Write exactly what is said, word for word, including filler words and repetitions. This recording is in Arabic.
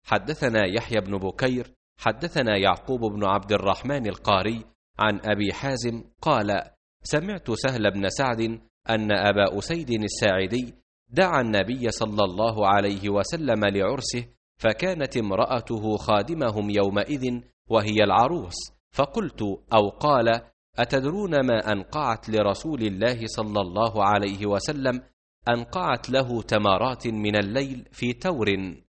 حدثنا يحيى بن بكير حدثنا يعقوب بن عبد الرحمن القاري عن أبي حازم قال: سمعت سهل بن سعد أن أبا أسيد الساعدي دعا النبي صلى الله عليه وسلم لعرسه، فكانت امرأته خادمهم يومئذ وهي العروس، فقلت أو قال: أتدرون ما أنقعت لرسول الله صلى الله عليه وسلم؟ أنقعت له تمرات من الليل في تور.